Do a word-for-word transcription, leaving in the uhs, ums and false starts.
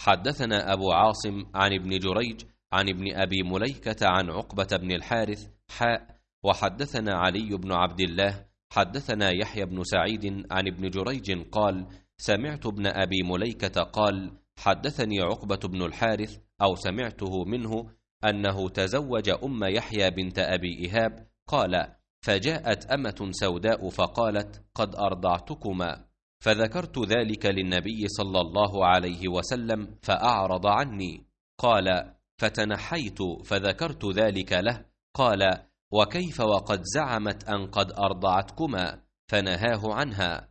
حدثنا أبو عاصم عن ابن جريج عن ابن أبي مليكة عن عقبة بن الحارث حاء. وحدثنا علي بن عبد الله حدثنا يحيى بن سعيد عن ابن جريج قال سمعت ابن أبي مليكة قال حدثني عقبة بن الحارث أو سمعته منه أنه تزوج أم يحيى بنت أبي إهاب قال فجاءت أمة سوداء فقالت قد أرضعتكما، فذكرت ذلك للنبي صلى الله عليه وسلم فأعرض عني. قال فتنحيت فذكرت ذلك له قال وكيف وقد زعمت أن قد أرضعتكما، فنهاه عنها.